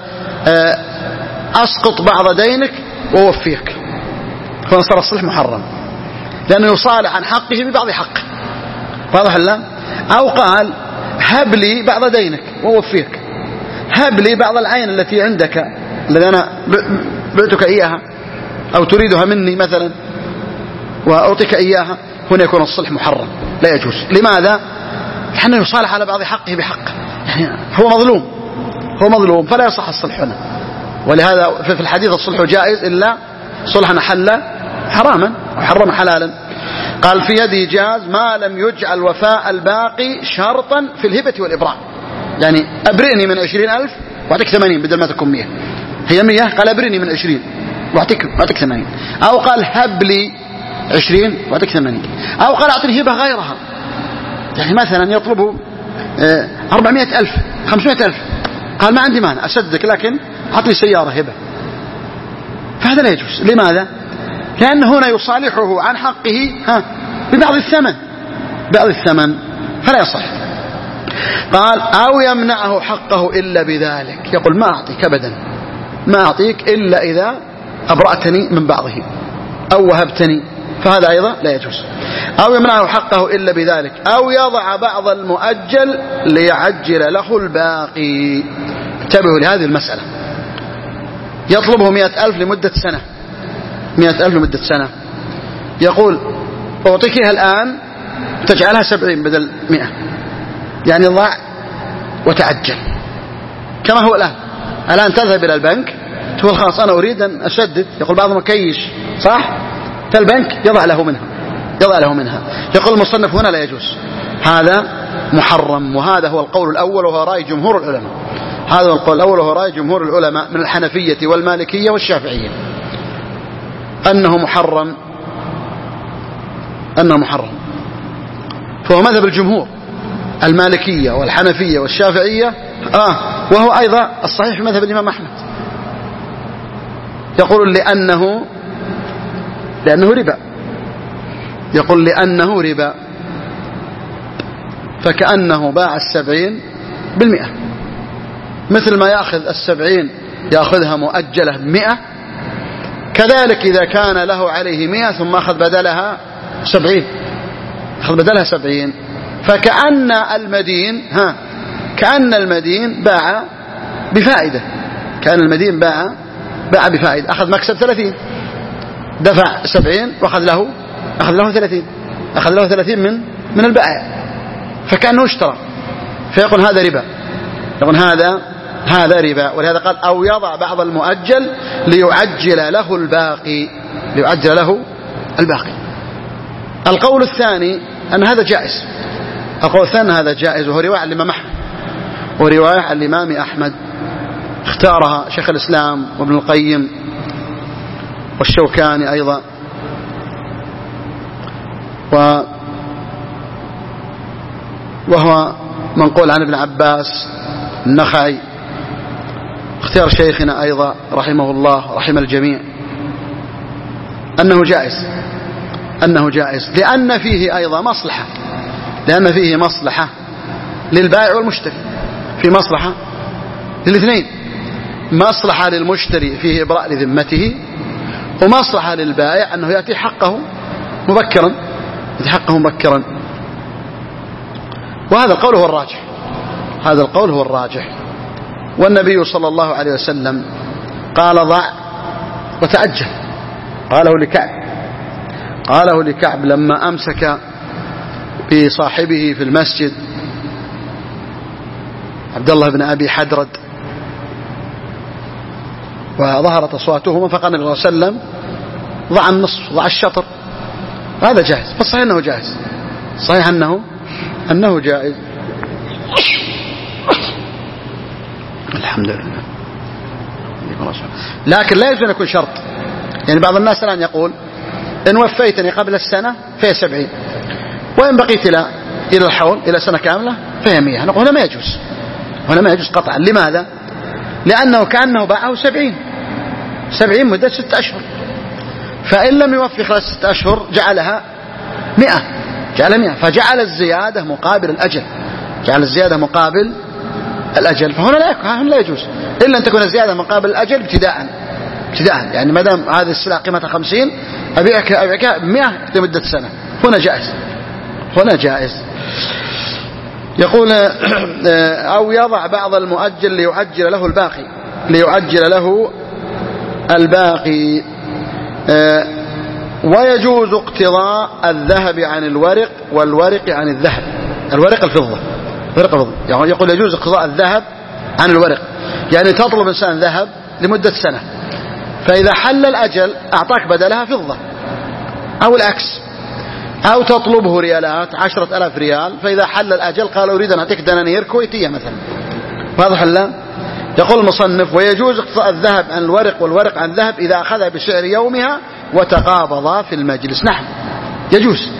أسقط بعض دينك ووفيك، فنصر الصلح محرم، لأنه يصالح عن حقه ببعض حقه، واضح لا؟ أو قال: هب لي بعض دينك ووفيك، هب لي بعض العين التي عندك الذي أنا بعتك إياها أو تريدها مني مثلا وأعطيك إياها. هنا يكون الصلح محرم، لا يجوز. لماذا؟ لأنه يصالح على بعض حقه بحقه، يعني هو مظلوم فلا يصح الصلح هنا. ولهذا في الحديث الصلح جائز إلا صلحا حل حراما أو حرم حلالا. قال في يدي جاز ما لم يجعل وفاء الباقي شرطا في الهبة والإبراء. يعني أبرئني من 20,000 وأعطيك 80 بدل ما تكون 100. هي 100 قال أبرئني من 20 وأعطيك 80. أو قال هب لي 20 وأعطيك 80. أو قال أعطني هبة غيرها، يعني مثلا يطلبه 400,000 500,000 قال ما عندي مانع أسدك لكن أعطني سيارة هبة، فهذا لا يجوز. لماذا؟ لأن هنا يصالحه عن حقه ببعض الثمن فلا يصح. قال أو يمنعه حقه إلا بذلك، يقول ما أعطيك أبدا، ما أعطيك إلا إذا أبرأتني من بعضه أو وهبتني، فهذا أيضا لا يجوز. أو يمنعه حقه إلا بذلك. أو يضع بعض المؤجل ليعجل له الباقي. انتبهوا لهذه المسألة. يطلبه 100,000 لمدة سنة، 100,000 لمدة سنة، يقول أعطيكها الآن تجعلها 70 بدل 100، يعني ضع وتعجل كما هو الآن تذهب إلى البنك تقول خلاص أنا أريد أن أسدد، يقول بعضهم مكيش صح، فالبنك يضع له منها. يقول المصنف هنا لا يجوز، هذا محرم. وهذا هو القول الأول وهو رأي جمهور العلماء، هذا هو القول الأول وهو رأي جمهور العلماء من الحنفية والمالكية والشافعية أنه محرم، فهو مذهب الجمهور المالكية والحنفية والشافعية، وهو أيضا الصحيح في مذهب الإمام أحمد. يقول لأنه ربا، يقول لأنه ربا، فكأنه باع 70 بالمئة، مثل ما يأخذ 70 يأخذها مؤجلة 100، كذلك إذا كان له عليه 100 ثم أخذ بدلها 70، فكأن المدين باع بفائدة، كأن المدين باع بفائدة، أخذ مكسب 30، دفع 70 وأخذ له 30، أخذ له 30 من البائع، فكأنه اشترى، فيقول هذا ربا، يقول هذا ربا. ولهذا قال أو يضع بعض المؤجل ليعجل له الباقي. القول الثاني أن هذا جائز، وهو رواية عن الإمام أحمد، ورواية عن الإمام أحمد اختارها شيخ الإسلام وابن القيم والشوكاني أيضا، وهو منقول عن ابن عباس النخعي، اختيار شيخنا أيضا رحمه الله رحم الجميع أنه جائز، لأن فيه أيضا مصلحة للبائع والمشتري، في مصلحة للاثنين، مصلحة للمشتري فيه إبراء لذمته، ومصلحة للبائع أنه يأتي حقه مبكرا. وهذا القول هو الراجح. والنبي صلى الله عليه وسلم قال ضع وتعجل، قاله لكعب لما أمسك بصاحبه في المسجد عبد الله بن أبي حدرد وظهرت أصواتهما، فقال النبي صلى الله عليه وسلم ضع النصف، ضع الشطر، هذا جائز، فالصحيح أنه جائز، صحيح أنه جائز. الحمد لله. لكن لا يجوز أن يكون شرط، يعني بعض الناس الآن يقول إن وفيتني قبل السنة فهي 70، وإن بقيت إلى الحول إلى سنة كاملة فهي 100. نقول هنا ما يجوز قطعا. لماذا؟ لأنه كأنه باعه 70 مدة 6 أشهر، فإن لم يوفي خلال 6 أشهر جعلها 100، فجعل الزيادة مقابل الأجل، فهنا لا يجوز إلا أن تكون الزيادة مقابل الأجل ابتداء، يعني ما دام هذه السلعة قيمتها 50 أبيعك 100 لمدة سنة، هنا جائز. يقول أو يضع بعض المؤجل ليعجل له الباقي. ويجوز اقتضاء الذهب عن الورق والورق عن الذهب، الورق الفضة غير قبض. يعني يقول يجوز اقتضاء الذهب عن الورق، يعني تطلب إنسان ذهب لمدة سنة، فإذا حل الأجل أعطاك بدلها فضة، أو العكس، أو تطلبه ريالات 10,000 ريال، فإذا حل الأجل قال أريد أن أعطيك دنانير كويتية مثلا. واضح ولا؟ يقول المصنف ويجوز اقتضاء الذهب عن الورق والورق عن الذهب إذا أخذها بسعر يومها وتقابضا في المجلس. نعم يجوز،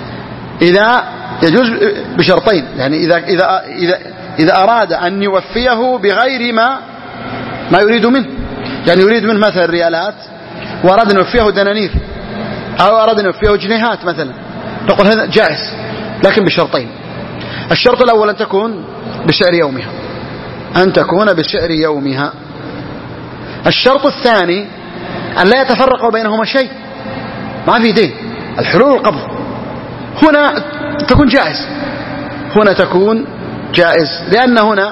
يجوز بشرطين، يعني إذا أراد أن يوفيه بغير ما يريد منه، يعني يريد منه مثلا ريالات وأراد أن يوفيه دنانير، أو أراد أن يوفيه جنيهات مثلا، نقول هذا جائز، لكن بشرطين. الشرط الأول أن تكون بسعر يومها، الشرط الثاني أن لا يتفرق بينهما شيء، ما في دين، الحلول والقبض. هنا تكون جائز، لأن هنا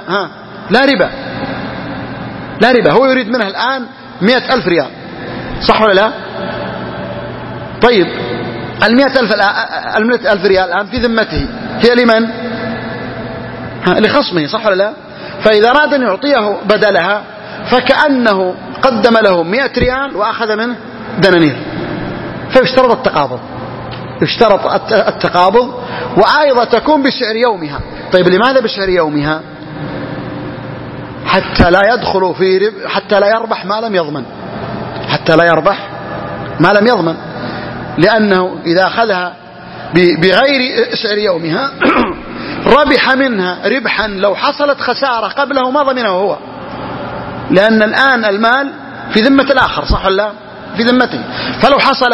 لا ربا، هو يريد منها الآن 100,000 ريال، صح ولا لا؟ طيب 100,000 ريال الآن في ذمته، هي لمن؟ لخصمه، صح ولا لا؟ فإذا أراد أن يعطيه بدلها فكأنه قدم له 100 ريال وأخذ منه دنانير، فيشترط التقابض، وأيضا تكون بسعر يومها. طيب لماذا بسعر يومها؟ حتى لا يدخل في ربح، حتى لا يربح ما لم يضمن، لأنه إذا أخذها بغير سعر يومها ربح منها ربحا لو حصلت خسارة قبله ما ضمنه هو، لأن الآن المال في ذمة الآخر، صح ولا لا؟ في ذمته، فلو حصل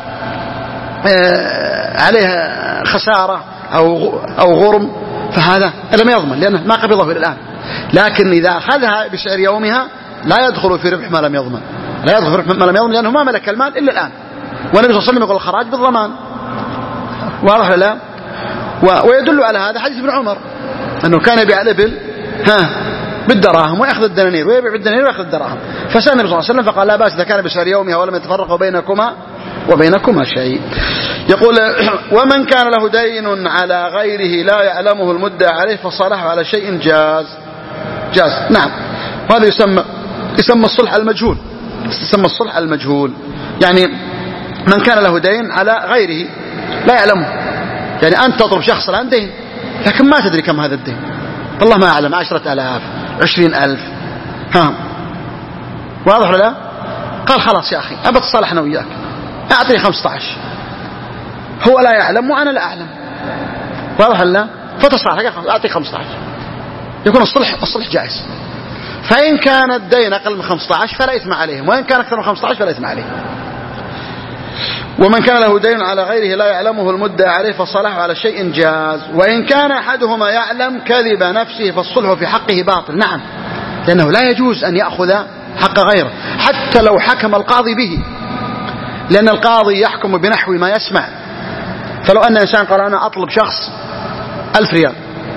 عليها خسارة أو غرم فهذا لم يضمن، لأنه ما قبضه إلى الآن. لكن إذا أخذها بسعر يومها لا يدخل في ربح ما لم يضمن، لأنه ما ملك المال إلا الآن، والنبي صلى الله عليه وسلم يقول الخراج بالضمان. واضح ولا لا؟ ويدل على هذا حديث ابن عمر أنه كان يبيع الإبل بالدراهم ويأخذ الدنانير، ويبيع بالدنانير ويأخذ الدراهم، فسأل النبي صلى الله عليه وسلم فقال لا بأس إذا كان بسعر يومها ولم يتفرق وبينكما شيء. يقول ومن كان له دين على غيره لا يعلمه المدعى عليه فصالحه على شيء جاز. نعم، وهذا يسمى الصلح المجهول. يعني من كان له دين على غيره لا يعلمه، يعني أنت تطلب شخص الآن دين لكن ما تدري كم هذا الدين، والله ما أعلم، 10,000 20,000 واضح ولا لا؟ قال خلاص يا أخي أبى تصالح أنا وياك، أعطني 15، هو لا يعلم وأنا لا أعلم، واضح ولا لا؟ فتصالح أعطي 15، يكون الصلح جائز. فإن كان الدين أقل من 15 فلا إثم عليهم، وإن كان أكثر من 15 فلا إثم عليهم. ومن كان له دين على غيره لا يعلمه المدعى عليه فصالحه على شيء جاز. وإن كان أحدهما يعلم كذب نفسه فالصلح في حقه باطل. نعم، لأنه لا يجوز أن يأخذ حق غيره حتى لو حكم القاضي به، لأن القاضي يحكم بنحو ما يسمع. فلو أن إنسان قال أنا أطلب شخص 1000 ريال،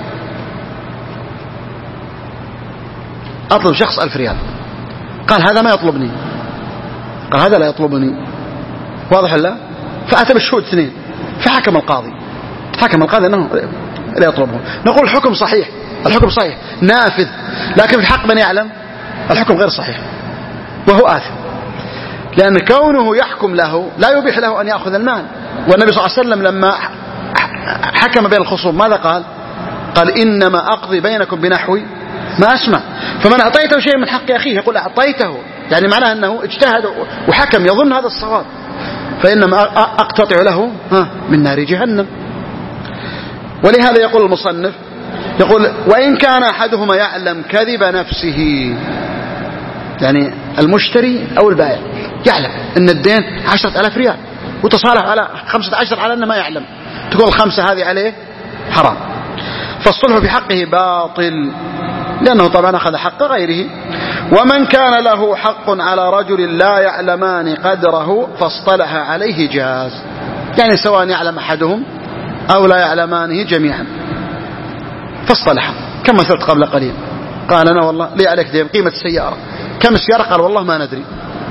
أطلب شخص 1000 ريال، قال هذا ما يطلبني، قال هذا لا يطلبني، واضح ولا؟ فأتى بالشهود 2، فحكم القاضي أنه لا يطلبه، نقول الحكم صحيح نافذ، لكن في حق من يعلم الحكم غير صحيح وهو آثم، لأن كونه يحكم له لا يبيح له أن يأخذ المال. والنبي صلى الله عليه وسلم لما حكم بين الخصوم ماذا قال إنما أقضي بينكم بنحو ما أسمع، فمن أعطيته شيء من حق أخيه يقول أعطيته، يعني معناه أنه اجتهد وحكم يظن هذا الصواب، فإنما أقتطع له من نار جهنم. ولهذا يقول المصنف وإن كان أحدهما يعلم كذب نفسه، يعني المشتري أو البائع يعلم أن الدين 10,000 ريال وتصالح على 15 على أنه ما يعلم، تقول 5 هذه عليه حرام، فالصلح في حقه باطل، لأنه طبعا أخذ حق غيره. ومن كان له حق على رجل لا يعلمان قدره فاصطلح عليه جاز، يعني سواء يعلم أحدهم أو لا يعلمانه جميعا فاصطلح، كما مثلت قبل قليل، قال أنا والله لي عليك دين قيمة السيارة، كم السيارة؟ قال والله ما ندري،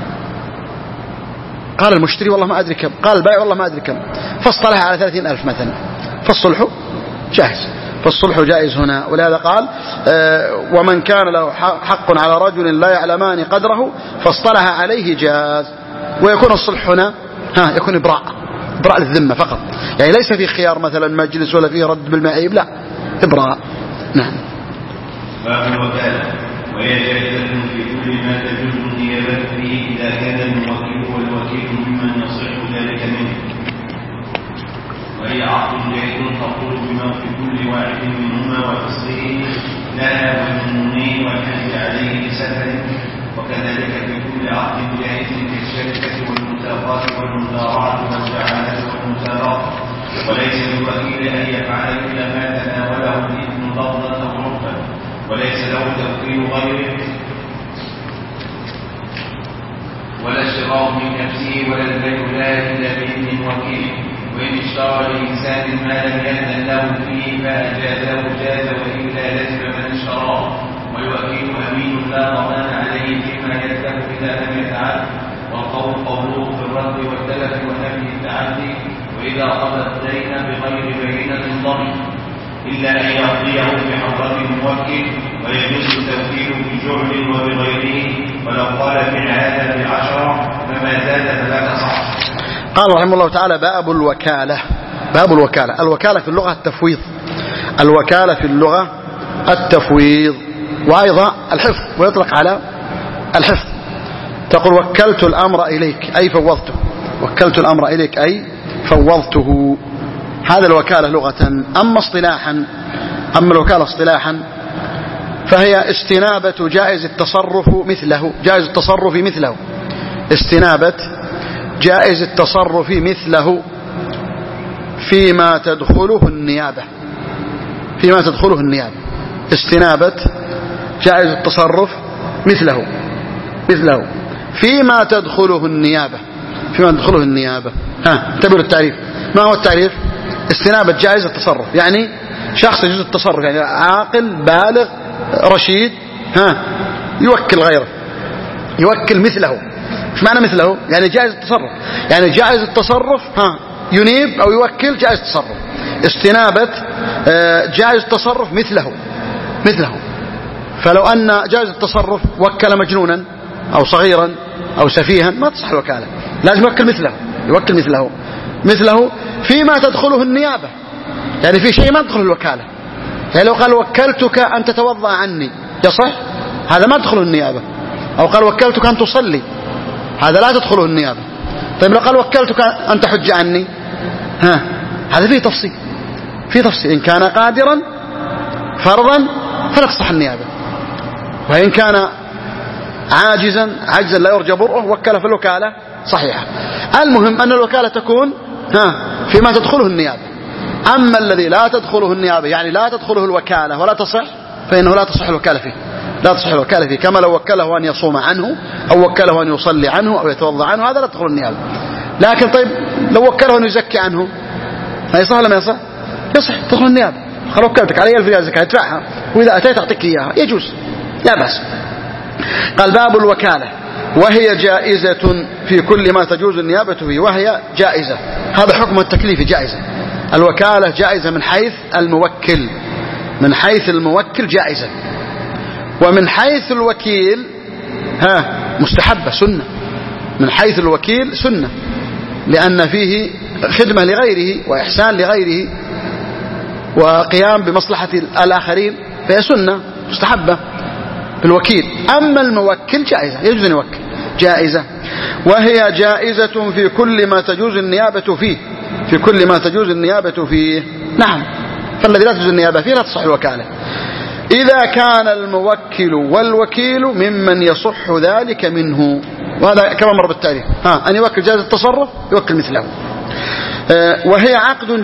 قال المشتري والله ما أدري كم، قال البائع والله ما أدري كم، فاصطلح على 30,000 مثلا، فالصلح جاهز. فالصلح جائز هنا. ولهذا قال ومن كان له حق على رجل لا يعلمان قدره فاصطلح عليه جاز. ويكون الصلح هنا يكون إبراء للذمة فقط، يعني ليس في خيار مثلا مجلس ولا فيه رد بالمعيب، لا، إبراء. نعم. باب الوكالة، وهي جائزة في كل ما تجوز النيابة فيه إذا كان الموكل والوكيل ممن يصح ذلك منه، وهي عقد جائز تخرج بما في كل واحد منهما وفصله لها والمنين والحج عليه بسفر، وكذلك في كل عقد جائز كالشركة والمساقات والمزارعة والجعالة والمسابقة، وليس للوكيل أن يفعل إلا ما تناوله الإثم لفظا أو عرفا، وليس له توكيل غيره ولا الشراء من نفسه ولا البيع لا إلا بإذن الوكيل، وإن اشترى لإنسان ما لم يأذن له فيه فأجازه جاز وإلا لزم من اشتراه، والوكيل أمين لا ضمان عليه فيما يذهب إذا لم يتعد، والقول قوله في الرد والتلف ونفي التعدي، وإذا قضى الدين بغير بينة ضمن إلا أن يقضيه بحضرة الموكل، ويجوز التوكيل بجعل وبغيره، ولو قال في هذا ب10 فما زاد فلا تصح. قال رحمه الله تعالى باب الوكالة. الوكالة في اللغة التفويض، الوكالة في اللغة التفويض، وأيضا الحفظ، ويطلق على الحفظ. تقول وكلت الأمر إليك أي فوضته، وكلت الأمر إليك أي فوضته. هذا الوكالة لغة. أما الوكالة اصطلاحا فهي استنابة جائز التصرف مثله، استنابة جائز التصرف مثله فيما تدخله النيابة، استنابة جائز التصرف مثله فيما تدخله النيابة. انتبهوا التعريف. ما هو التعريف؟ استنابة جائز التصرف يعني شخص يجوز التصرف، يعني عاقل بالغ رشيد يوكل غيره، يوكل مثله. ايش معنى مثله؟ يعني جائز التصرف، يعني جائز التصرف ينيب أو يوكل جائز التصرف. استنابة جائز التصرف مثله. فلو أن جائز التصرف وكل مجنونا أو صغيرا أو سفيها ما تصح الوكالة، لازم يوكل مثله فيما تدخله النيابة، يعني في شيء ما تدخل الوكالة. يعني لو قال وكلتك أن تتوضأ عني يصح، هذا ما تدخله النيابة. أو قال وكلتك أن تصلي، هذا لا تدخله النيابة. طيب لو قال وكلتك أن تحج عني، هذا فيه تفصيل. إن كان قادرا فرضا فلا تصح النيابة، وإن كان عاجزا لا يرجى برؤه وكل في الوكالة صحيحة. المهم أن الوكالة تكون فيما تدخله النيابة. أما الذي لا تدخله النيابة يعني لا تدخله الوكالة ولا تصح، فإنه لا تصح الوكالة فيه، كما لو وكله أن يصوم عنه أو وكله أن يصلي عنه أو يتوضأ عنه، هذا لا تدخل النيابة. لكن طيب لو وكله أن يزكي عنه، ما يصح ولا ما يصح؟ يصح، تدخل النيابة. خلو وكلتك علي 1000 ريال زكاة ادفعها، وإذا أتيت أعطيك إياها، يجوز، لا بأس. قال باب الوكالة، وهي جائزة في كل ما تجوز النيابة فيه، وهي جائزة. هذا حكم التكليف جائزة. الوكالة جائزة من حيث الموكل جائزة، ومن حيث الوكيل مستحبة سنة. من حيث الوكيل سنة، لأن فيه خدمة لغيره وإحسان لغيره وقيام بمصلحة الآخرين، فهي سنة مستحبة بالوكيل. أما الموكل جائزة، يجوز أن يوكل، جائزة. وهي جائزة في كل ما تجوز النيابة فيه، نعم. فالذي لا تجوز النيابة فيه لا تصح الوكالة، إذا كان الموكل والوكيل ممن يصح ذلك منه. وهذا كما مر بالتعريف، أن يوكل جائز التصرف يوكل مثله. وهي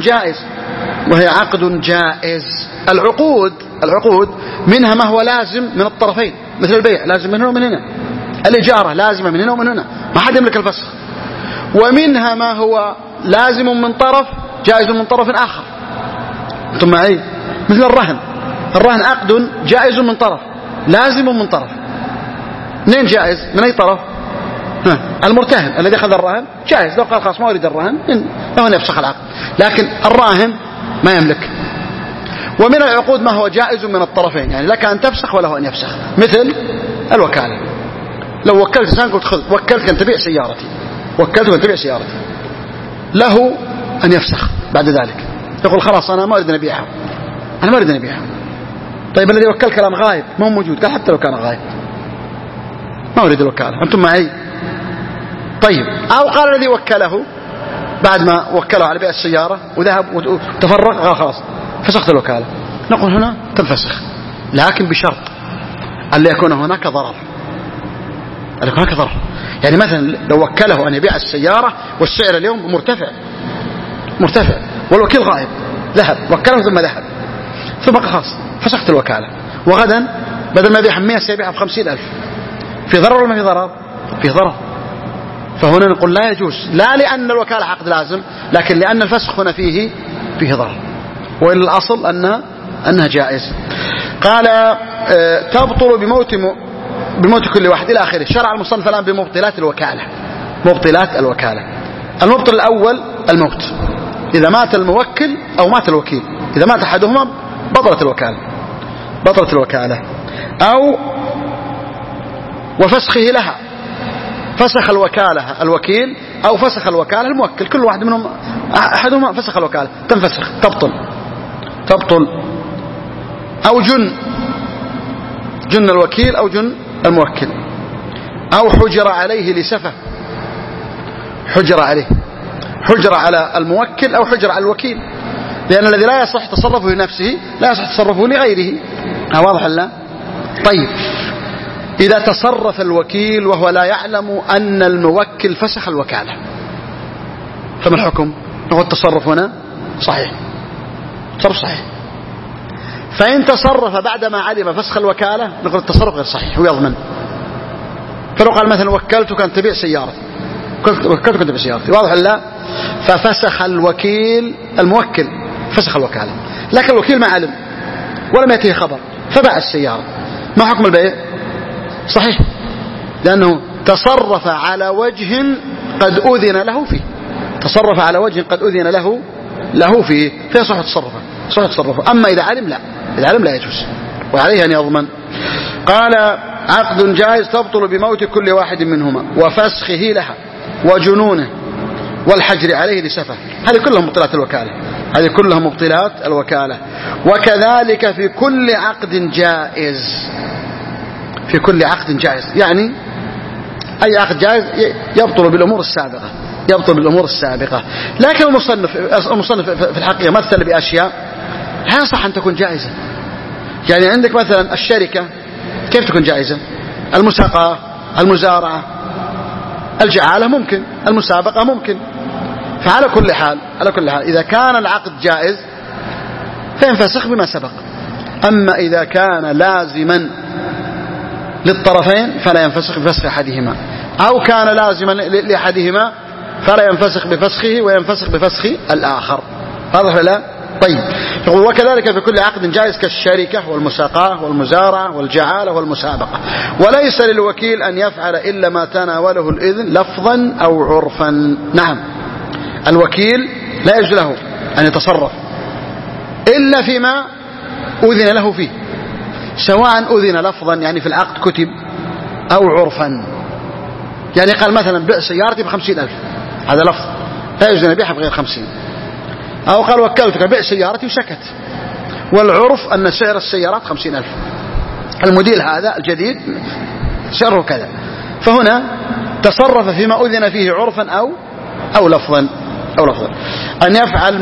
عقد جائز. العقود منها ما هو لازم من الطرفين، مثل البيع لازم من هنا ومن هنا، الإجارة لازمة من هنا ومن هنا، ما حد يملك الفسخ. ومنها ما هو لازم من طرف جائز من طرف آخر. أنتم معي؟ مثل الرهن عقد جائز من طرف، لازم من طرف. منين جائز؟ من أي طرف؟ المرتهن الذي أخذ الرهن جائز، لو قال خلاص ما أريد الرهن له أن يفسخ العقد، لكن الراهن ما يملك. ومن العقود ما هو جائز من الطرفين، يعني لك أن تفسخ وله أن يفسخ، مثل الوكالة. لو وكلت إنسان قلت خذ، وكلتك أن تبيع سيارتي، وكلتك أن تبيع سيارتي، له أن يفسخ بعد ذلك، يقول خلاص أنا ما أريد أن أبيعها، أنا ما أريد أن أبيعها. طيب الذي وكلك الآن غايب، ما هو موجود، قال حتى لو كان غايب ما أريد الوكالة، أنتم معي؟ طيب، أو قال الذي وكله بعد ما وكله على بيع السيارة وذهب وتفرق، قال خلاص فسخت الوكالة، نقول هنا تنفسخ، لكن بشرط أن لا يكون هناك ضرر. أن يكون هناك ضرر، يعني مثلا لو وكله أن يبيع السيارة والسعر اليوم مرتفع والوكيل غائب، ذهب وكله ثم ذهب، ثم قال خلاص فسخت الوكالة، وغدا بدل ما يبيعها 100 سيبيعها ب50,000، في ضرر ولا ما في ضرر؟ في ضرر. فهنا نقول لا يجوز، لا لأن الوكالة عقد لازم، لكن لأن الفسخ هنا فيه ضرر، وإلا الأصل أنها جائز. قال تبطل بموت كل واحد إلى آخره. شرع المصنف الآن بمبطلات الوكالة. مبطلات الوكالة، المبطل الأول الموت، إذا مات الموكل أو مات الوكيل، إذا مات أحدهما بطلت الوكالة. أو وفسخه لها، فسخ الوكالة الوكيل أو فسخ الوكالة الموكل، كل واحد منهم أحدهما فسخ الوكالة، تنفسخ تبطل. أو جن الوكيل أو جن الموكل. أو حجر عليه لسفة، حجر على الموكل أو حجر على الوكيل، لأن الذي لا يصح تصرفه لنفسه لا يصح تصرفه لغيره. واضح لا؟ طيب، إذا تصرف الوكيل وهو لا يعلم أن الموكل فسخ الوكالة، فما الحكم؟ هو التصرف هنا صحيح، تصرف صحيح. فإن تصرف بعدما علم فسخ الوكالة نقول التصرف غير صحيح ويضمن. فلو قال مثلا وكلتك أن تبيع سيارتي، واضح لا؟ ففسخ الوكيل، الموكل فسخ الوكالة، لكن الوكيل ما علم ولم يأتيه خبر فباع السيارة، ما حكم البيع؟ صحيح، لأنه تصرف على وجه قد أذن له فيه، تصرف على وجه قد أذن له فيه، فيصح تصرفه. أما إذا علم لا، إذا علم لا يجوز، وعليه أن يضمن. قال عقد جائز تبطل بموت كل واحد منهما وفسخه لها وجنونه والحجر عليه لسفه. هذه كلها مبطلات الوكالة. وكذلك في كل عقد جائز، يعني أي عقد جائز يبطل بالأمور السابقة. لكن المصنف في الحقيقة مثل بأشياء لا يصح أن تكون جائزة. يعني عندك مثلا الشركة كيف تكون جائزة؟ المساقة، المزارعة، الجعالة ممكن، المسابقة ممكن. فعلى كل حال إذا كان العقد جائز فينفسخ بما سبق. أما إذا كان لازما للطرفين فلا ينفسخ بفسخ أحدهما، أو كان لازما لأحدهما فلا ينفسخ بفسخه وينفسخ بفسخ الآخر. واضح لا؟ طيب، يقول وكذلك في كل عقد جائز كالشركة والمساقاة والمزارعة والجعالة والمسابقة. وليس للوكيل أن يفعل إلا ما تناوله الإذن لفظا أو عرفا. نعم، الوكيل لا يجوز له أن يتصرف إلا فيما أذن له فيه، سواء أذن لفظا يعني في العقد كتب، أو عرفا يعني قال مثلا بيع سيارتي ب50,000، هذا لفظ لا يجوز أن يبيعها بغير 50. أو قال وكلتك بيع سيارتي وسكت، والعرف أن سعر السيارات 50,000، الموديل هذا الجديد سعره كذا. فهنا تصرف فيما أذن فيه عرفا أو لفظا. أن يفعل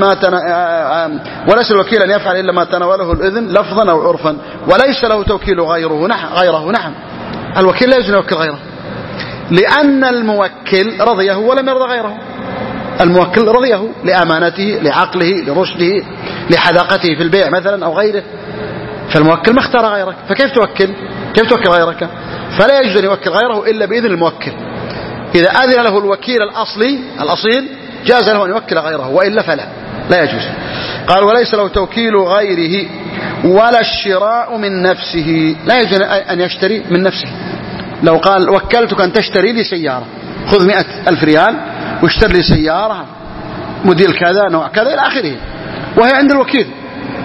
وليس الوكيل أن يفعل إلا ما تناوله الإذن لفظا أو عرفا، وليس له توكيل غيره. نعم، الوكيل لا يجوز أن يوكل غيره، لأن الموكل رضيه ولم يرضى غيره. الموكل رضيه لأمانته، لعقله، لرشده، لحذاقته في البيع مثلا أو غيره، فالموكل ما اختار غيرك، فكيف توكل غيرك؟ فلا يجوز أن يوكل غيره إلا بإذن الموكل. إذا أذن له الوكيل الأصيل جاز له أن يوكل غيره، وإلا فلا، لا يجوز. قال وليس له توكيل غيره ولا الشراء من نفسه، لا يجوز أن يشتري من نفسه. لو قال وكلتك أن تشتري لي سيارة، خذ 100,000 ريال واشتري لي سيارة موديل كذا نوع كذا إلى آخره، وهي عند الوكيل،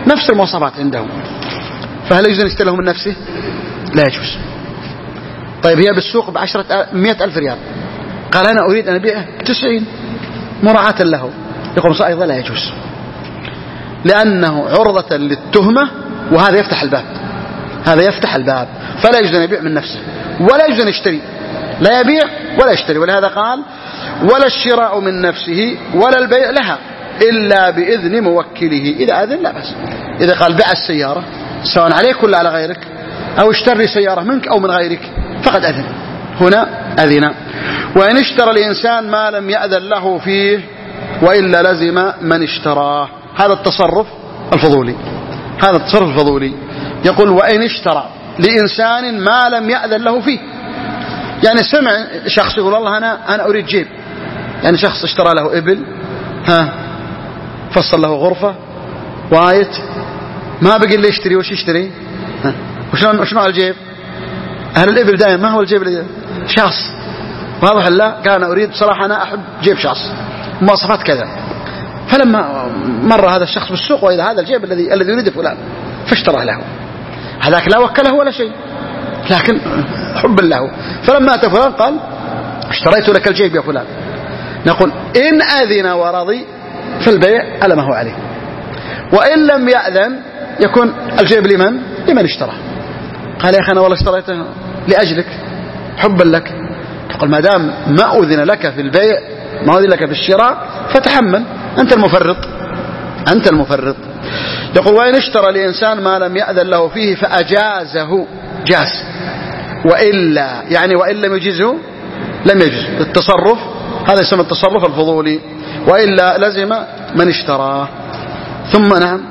نفس المواصفات عندهم، فهل يجوز أن يشتري له من نفسه؟ لا يجوز. طيب هي بالسوق ب100,000 ريال، قال أنا أريد أن أبيعه 90 مراعاة له، يقول أيضا لا يجوز، لأنه عرضة للتهمة، وهذا يفتح الباب، هذا يفتح الباب، فلا يجوز أن يبيع من نفسه ولا يجوز أن يشتري، لا يبيع ولا يشتري. ولهذا قال ولا الشراء من نفسه ولا البيع لها إلا بإذن موكله، إذا أذن لا بأس. إذا قال بيع السيارة سواء عليك ولا على غيرك، أو اشتري سيارة منك أو من غيرك، فقد أذن، هنا أذن. وإن اشترى الإنسان ما لم يأذن له فيه وإلا لزم من اشتراه، هذا التصرف الفضولي، هذا التصرف الفضولي. يقول وإن اشترى لإنسان ما لم يأذن له فيه، يعني سمع شخص يقول والله أنا أريد جيب، يعني شخص اشترى له إبل، فصل له غرفة وايت، ما بقي اللي يشتري، وش يشتري؟ وش نوع الجيب؟ أهل الإبل دائما ما هو الجيب اللي شخص واضح، لا قال أنا أريد بصراحة، أنا أحب جيب شخص مواصفات كذا. فلما مر هذا الشخص بالسوق وإذا هذا الجيب الذي يريد فلان، فاشترى له، هذاك لا وكله ولا شيء، لكن حب له. فلما أتى فلان قال اشتريت لك الجيب يا فلان، نقول إن أذن ورضي فالبيع على ما هو عليه، وإن لم يأذن يكون الجيب لمن اشترى. قال يا أخي أنا والله اشتريته لأجلك حبا لك، تقول ما دام ما أذن لك في البيع، ما أذن لك في الشراء، فتحمل، أنت المفرط، أنت المفرط. يقول وإن اشترى لإنسان ما لم يأذن له فيه فأجازه، جاز، وإلا يعني وإن لم يجزه لم يجز. التصرف هذا يسمى التصرف الفضولي، وإلا لزم من اشتراه. ثم نعم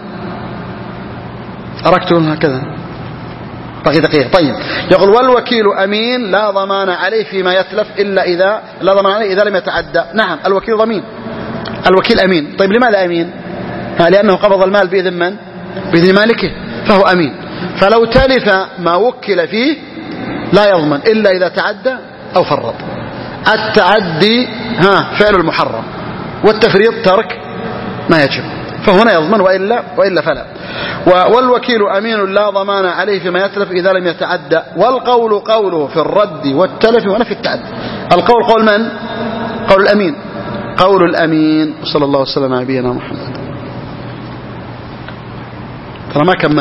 أركتم هكذا بقي دقيقة. طيب يقول والوكيل أمين لا ضمان عليه فيما يتلف إلا إذا لا ضمان عليه إذا لم يتعدى. نعم الوكيل ضمين، الوكيل أمين. طيب لماذا أمين؟ لأنه قبض المال بإذن من؟ بإذن مالكه، فهو أمين. فلو تلف ما وكل فيه لا يضمن إلا إذا تعدى أو فرط. التعدي فعل المحرم، والتفريط ترك ما يجب، فهنا يضمن وإلا فلا. والوكيل أمين لا ضمان عليه فيما يتلف إذا لم يتعدى. والقول قوله في الرد والتلف ونفي التعدي. القول قول من؟ قول الأمين، قول الأمين. صلى الله وسلم على نبينا محمد. ترى ما كمل.